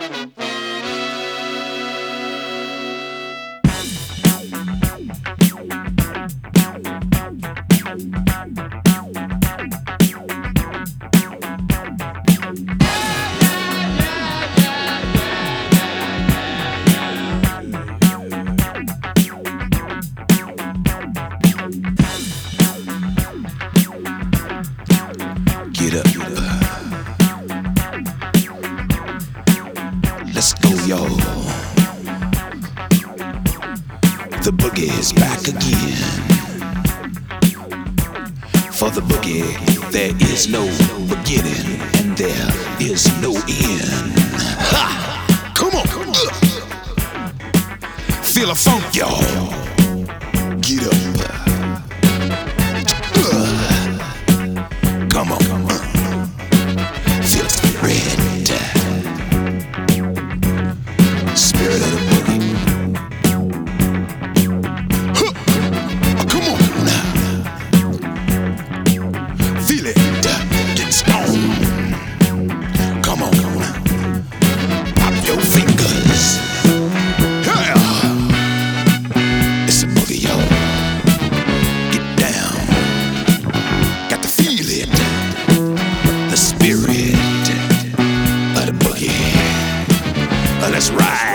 Get up. Let's go, y'all. The boogie is back again. For the boogie, there is no beginning and there is no end. Ha! Come on. Feel a funk, y'all. Get up. Come on. Feel the red. Spirit of the boogie. Come on now. Feel it. Get stoned. Come on. Pop your fingers. Yeah. It's a boogie, y'all. Get down. Got to feel it. The spirit of the boogie. Let's ride.